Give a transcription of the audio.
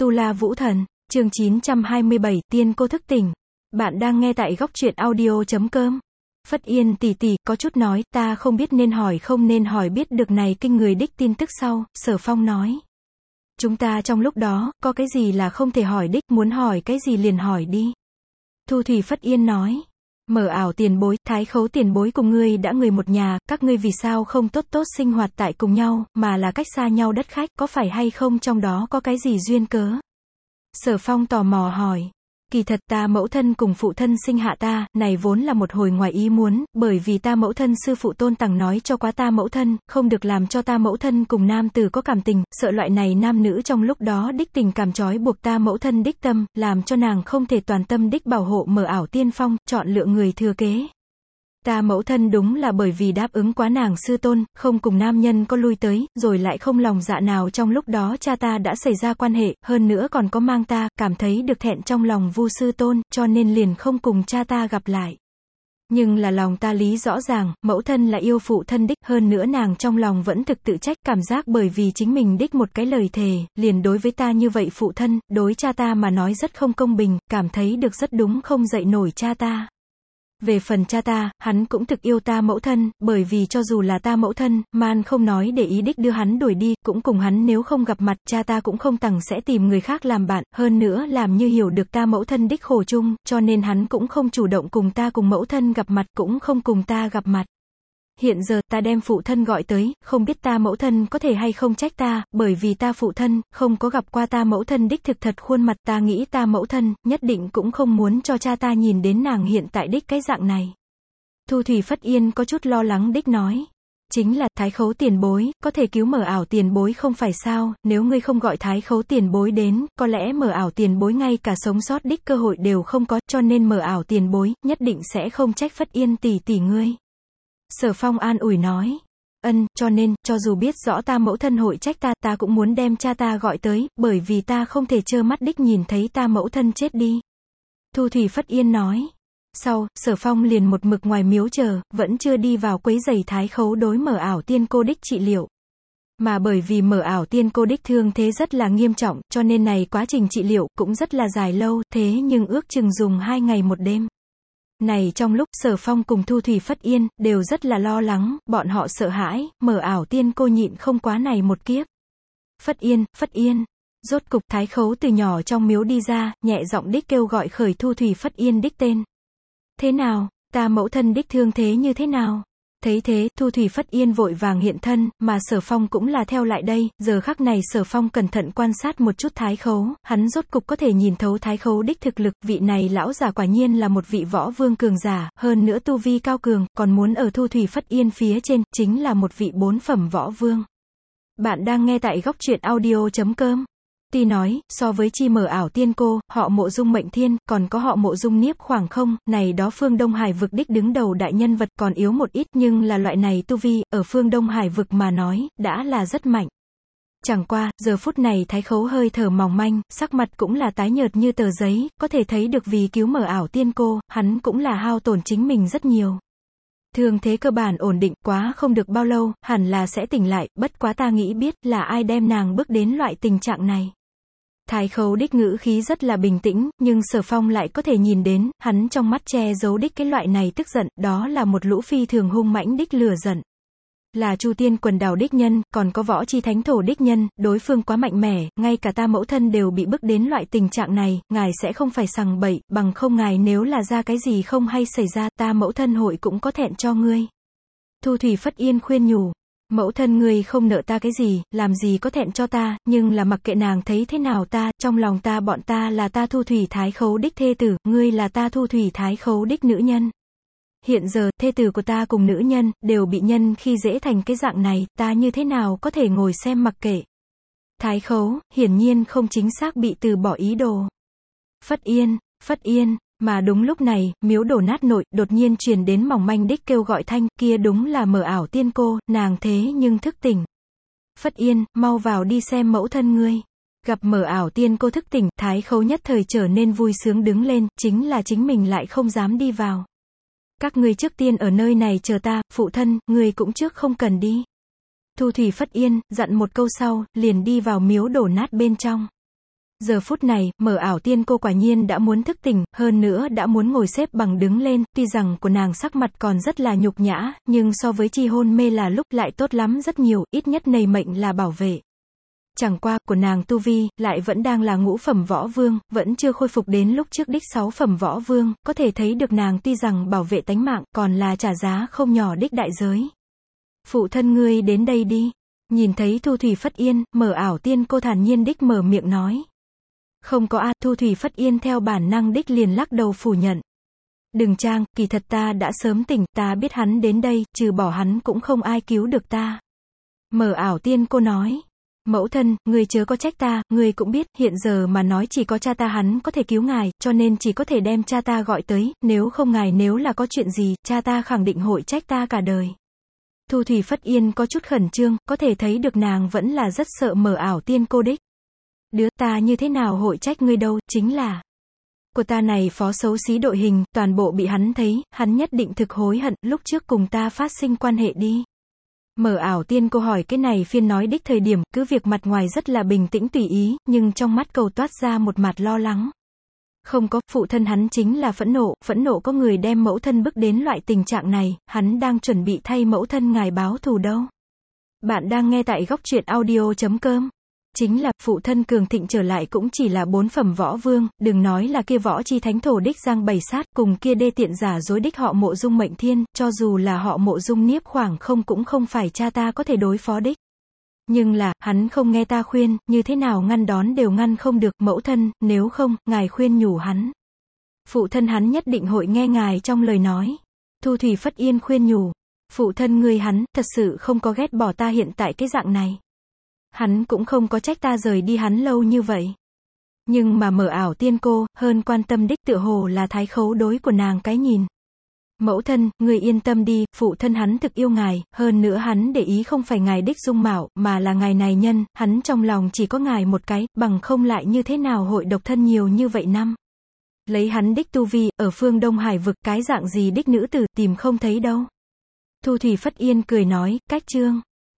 Tu La Vũ Thần, chương 927, Tiên Cô Thức Tỉnh. Bạn đang nghe tại góc truyện audio.com. Phất Yên tỷ tỷ, có chút nói, ta không biết nên hỏi không nên hỏi, biết được này kinh người đích tin tức sau, Sở Phong nói. Chúng ta trong lúc đó, có cái gì là không thể hỏi đích, muốn hỏi cái gì liền hỏi đi. Thu Thủy Phất Yên nói. Mở ảo tiền bối, Thái Khấu tiền bối cùng ngươi đã người một nhà, các ngươi vì sao không tốt tốt sinh hoạt tại cùng nhau, mà là cách xa nhau đất khách, có phải hay không trong đó có cái gì duyên cớ? Sở Phong tò mò hỏi. Kỳ thật ta mẫu thân cùng phụ thân sinh hạ ta, này vốn là một hồi ngoài ý muốn, bởi vì ta mẫu thân sư phụ Tôn Tằng nói cho quá ta mẫu thân, không được làm cho ta mẫu thân cùng nam tử có cảm tình, sợ loại này nam nữ trong lúc đó đích tình cảm trói buộc ta mẫu thân đích tâm, làm cho nàng không thể toàn tâm đích bảo hộ mở ảo tiên phong, chọn lựa người thừa kế. Ta mẫu thân đúng là bởi vì đáp ứng quá nàng sư tôn, không cùng nam nhân có lui tới, rồi lại không lòng dạ nào trong lúc đó cha ta đã xảy ra quan hệ, hơn nữa còn có mang ta, cảm thấy được thẹn trong lòng Vu sư tôn, cho nên liền không cùng cha ta gặp lại. Nhưng là lòng ta lý rõ ràng, mẫu thân là yêu phụ thân đích, hơn nữa nàng trong lòng vẫn thực tự trách, cảm giác bởi vì chính mình đích một cái lời thề, liền đối với ta như vậy phụ thân, đối cha ta mà nói rất không công bình, cảm thấy được rất đúng không dậy nổi cha ta. Về phần cha ta, hắn cũng thực yêu ta mẫu thân, bởi vì cho dù là ta mẫu thân, man không nói để ý đích đưa hắn đuổi đi, cũng cùng hắn nếu không gặp mặt, cha ta cũng không tằng sẽ tìm người khác làm bạn, hơn nữa làm như hiểu được ta mẫu thân đích khổ chung, cho nên hắn cũng không chủ động cùng ta cùng mẫu thân gặp mặt, cũng không cùng ta gặp mặt. Hiện giờ, ta đem phụ thân gọi tới, không biết ta mẫu thân có thể hay không trách ta, bởi vì ta phụ thân, không có gặp qua ta mẫu thân đích thực thật khuôn mặt, ta nghĩ ta mẫu thân, nhất định cũng không muốn cho cha ta nhìn đến nàng hiện tại đích cái dạng này. Thu Thủy Phất Yên có chút lo lắng đích nói. Chính là, Thái Khấu tiền bối, có thể cứu mở ảo tiền bối không phải sao, nếu ngươi không gọi Thái Khấu tiền bối đến, có lẽ mở ảo tiền bối ngay cả sống sót đích cơ hội đều không có, cho nên mở ảo tiền bối, nhất định sẽ không trách Phất Yên tỷ tỷ ngươi. Sở Phong an ủi nói. Cho nên, cho dù biết rõ ta mẫu thân hội trách ta, ta cũng muốn đem cha ta gọi tới, bởi vì ta không thể trơ mắt đích nhìn thấy ta mẫu thân chết đi. Thu Thủy Phất Yên nói. Sau, Sở Phong liền một mực ngoài miếu chờ, vẫn chưa đi vào quấy rầy Thái Khấu đối mở ảo tiên cô đích trị liệu. Mà bởi vì mở ảo tiên cô đích thương thế rất là nghiêm trọng, cho nên này quá trình trị liệu cũng rất là dài lâu, thế nhưng ước chừng dùng 2 ngày 1 đêm. Này trong lúc Sở Phong cùng Thu Thủy Phất Yên, đều rất là lo lắng, bọn họ sợ hãi, mở ảo tiên cô nhịn không quá này một kiếp. Phất Yên, rốt cục Thái Khấu từ nhỏ trong miếu đi ra, nhẹ giọng đích kêu gọi khởi Thu Thủy Phất Yên đích tên. Thế nào, ta mẫu thân đích thương thế như thế nào? Thấy thế, Thu Thủy Phất Yên vội vàng hiện thân, mà Sở Phong cũng là theo lại đây, giờ khắc này Sở Phong cẩn thận quan sát một chút Thái Khấu, hắn rốt cục có thể nhìn thấu Thái Khấu đích thực lực, vị này lão giả quả nhiên là một vị võ vương cường giả, hơn nữa tu vi cao cường, còn muốn ở Thu Thủy Phất Yên phía trên, chính là một vị 4 phẩm võ vương. Bạn đang nghe tại góc truyện audio.com. Tuy nói, so với chi mở ảo tiên cô, họ Mộ Dung Mệnh Thiên, còn có họ Mộ Dung Niếp khoảng không, này đó phương Đông Hải vực đích đứng đầu đại nhân vật còn yếu một ít, nhưng là loại này tu vi, ở phương Đông Hải vực mà nói, đã là rất mạnh. Chẳng qua, giờ phút này Thái Khấu hơi thở mỏng manh, sắc mặt cũng là tái nhợt như tờ giấy, có thể thấy được vì cứu mở ảo tiên cô, hắn cũng là hao tổn chính mình rất nhiều. Thương thế cơ bản ổn định, quá không được bao lâu, hẳn là sẽ tỉnh lại, bất quá ta nghĩ biết là ai đem nàng bước đến loại tình trạng này. Thái Khấu đích ngữ khí rất là bình tĩnh, nhưng Sở Phong lại có thể nhìn đến, hắn trong mắt che giấu đích cái loại này tức giận, đó là một lũ phi thường hung mãnh đích lửa giận. Là Chu Tiên quần đảo đích nhân, còn có Võ Chi Thánh Thổ đích nhân, đối phương quá mạnh mẽ, ngay cả ta mẫu thân đều bị bức đến loại tình trạng này, ngài sẽ không phải sằng bậy, bằng không ngài nếu là ra cái gì không hay xảy ra, ta mẫu thân hội cũng có thẹn cho ngươi. Thu Thủy Phất Yên khuyên nhủ. Mẫu thân ngươi không nợ ta cái gì, làm gì có thẹn cho ta, nhưng là mặc kệ nàng thấy thế nào ta, trong lòng ta bọn ta là ta Thu Thủy Thái Khấu đích thê tử, ngươi là ta Thu Thủy Thái Khấu đích nữ nhân. Hiện giờ, thê tử của ta cùng nữ nhân, đều bị nhân khi dễ thành cái dạng này, ta như thế nào có thể ngồi xem mặc kệ. Thái Khấu, hiển nhiên không chính xác bị từ bỏ ý đồ. Phất Yên. Mà đúng lúc này, miếu đổ nát nội, đột nhiên truyền đến mỏng manh đích kêu gọi thanh, kia đúng là mở ảo tiên cô, nàng thế nhưng thức tỉnh. Phất Yên, mau vào đi xem mẫu thân ngươi. Gặp mở ảo tiên cô thức tỉnh, Thái Khấu nhất thời trở nên vui sướng đứng lên, chính là chính mình lại không dám đi vào. Các ngươi trước tiên ở nơi này chờ ta, phụ thân, ngươi cũng trước không cần đi. Thu Thủy Phất Yên, dặn một câu sau, liền đi vào miếu đổ nát bên trong. Giờ phút này, Mờ Ảo Tiên Cô quả nhiên đã muốn thức tỉnh, hơn nữa đã muốn ngồi xếp bằng đứng lên, tuy rằng của nàng sắc mặt còn rất là nhục nhã, nhưng so với chi hôn mê là lúc lại tốt lắm rất nhiều, ít nhất nầy mệnh là bảo vệ. Chẳng qua, của nàng tu vi, lại vẫn đang là ngũ phẩm võ vương, vẫn chưa khôi phục đến lúc trước đích 6 phẩm võ vương, có thể thấy được nàng tuy rằng bảo vệ tánh mạng, còn là trả giá không nhỏ đích đại giới. Phụ thân ngươi đến đây đi. Nhìn thấy Thu Thủy Phất Yên, Mờ Ảo Tiên Cô thản nhiên đích mở miệng nói. Không có a, Thu Thủy Phất Yên theo bản năng đích liền lắc đầu phủ nhận. Đừng trang, kỳ thật ta đã sớm tỉnh, ta biết hắn đến đây, trừ bỏ hắn cũng không ai cứu được ta. Mờ Ảo Tiên Cô nói. Mẫu thân, người chớ có trách ta, người cũng biết, hiện giờ mà nói chỉ có cha ta hắn có thể cứu ngài, cho nên chỉ có thể đem cha ta gọi tới, nếu không ngài nếu là có chuyện gì, cha ta khẳng định hội trách ta cả đời. Thu Thủy Phất Yên có chút khẩn trương, có thể thấy được nàng vẫn là rất sợ Mờ Ảo Tiên Cô đích. Đứa ta như thế nào hội trách ngươi đâu, chính là của ta này phó xấu xí đội hình, toàn bộ bị hắn thấy, hắn nhất định thực hối hận, lúc trước cùng ta phát sinh quan hệ đi. Mờ Ảo Tiên Cô hỏi cái này phiên nói đích thời điểm, cứ việc mặt ngoài rất là bình tĩnh tùy ý, nhưng trong mắt cầu toát ra một mặt lo lắng. Không có, phụ thân hắn chính là phẫn nộ có người đem mẫu thân bức đến loại tình trạng này, hắn đang chuẩn bị thay mẫu thân ngài báo thù đâu. Bạn đang nghe tại góc truyện audio.com. Chính là, phụ thân cường thịnh trở lại cũng chỉ là 4 phẩm võ vương, đừng nói là kia võ chi thánh thổ đích Giang Bảy Sát, cùng kia đê tiện giả dối đích họ Mộ Dung Mệnh Thiên, cho dù là họ Mộ Dung Niếp Khoảng không cũng không phải cha ta có thể đối phó đích. Nhưng là, hắn không nghe ta khuyên, như thế nào ngăn đón đều ngăn không được, mẫu thân, nếu không, ngài khuyên nhủ hắn. Phụ thân hắn nhất định hội nghe ngài trong lời nói. Thu Thủy Phất Yên khuyên nhủ. Phụ thân ngươi hắn, thật sự không có ghét bỏ ta hiện tại cái dạng này. Hắn cũng không có trách ta rời đi hắn lâu như vậy. Nhưng mà Mờ Ảo Tiên Cô, hơn quan tâm đích tựa hồ là thái khấu đối của nàng cái nhìn. Mẫu thân, người yên tâm đi, phụ thân hắn thực yêu ngài, hơn nữa hắn để ý không phải ngài đích dung mạo, mà là ngài này nhân, hắn trong lòng chỉ có ngài một cái, bằng không lại như thế nào hội độc thân nhiều như vậy năm. Lấy hắn đích tu vi, ở phương Đông Hải vực, cái dạng gì đích nữ tử, tìm không thấy đâu. Thu Thủy Phất Yên cười nói, cách chương.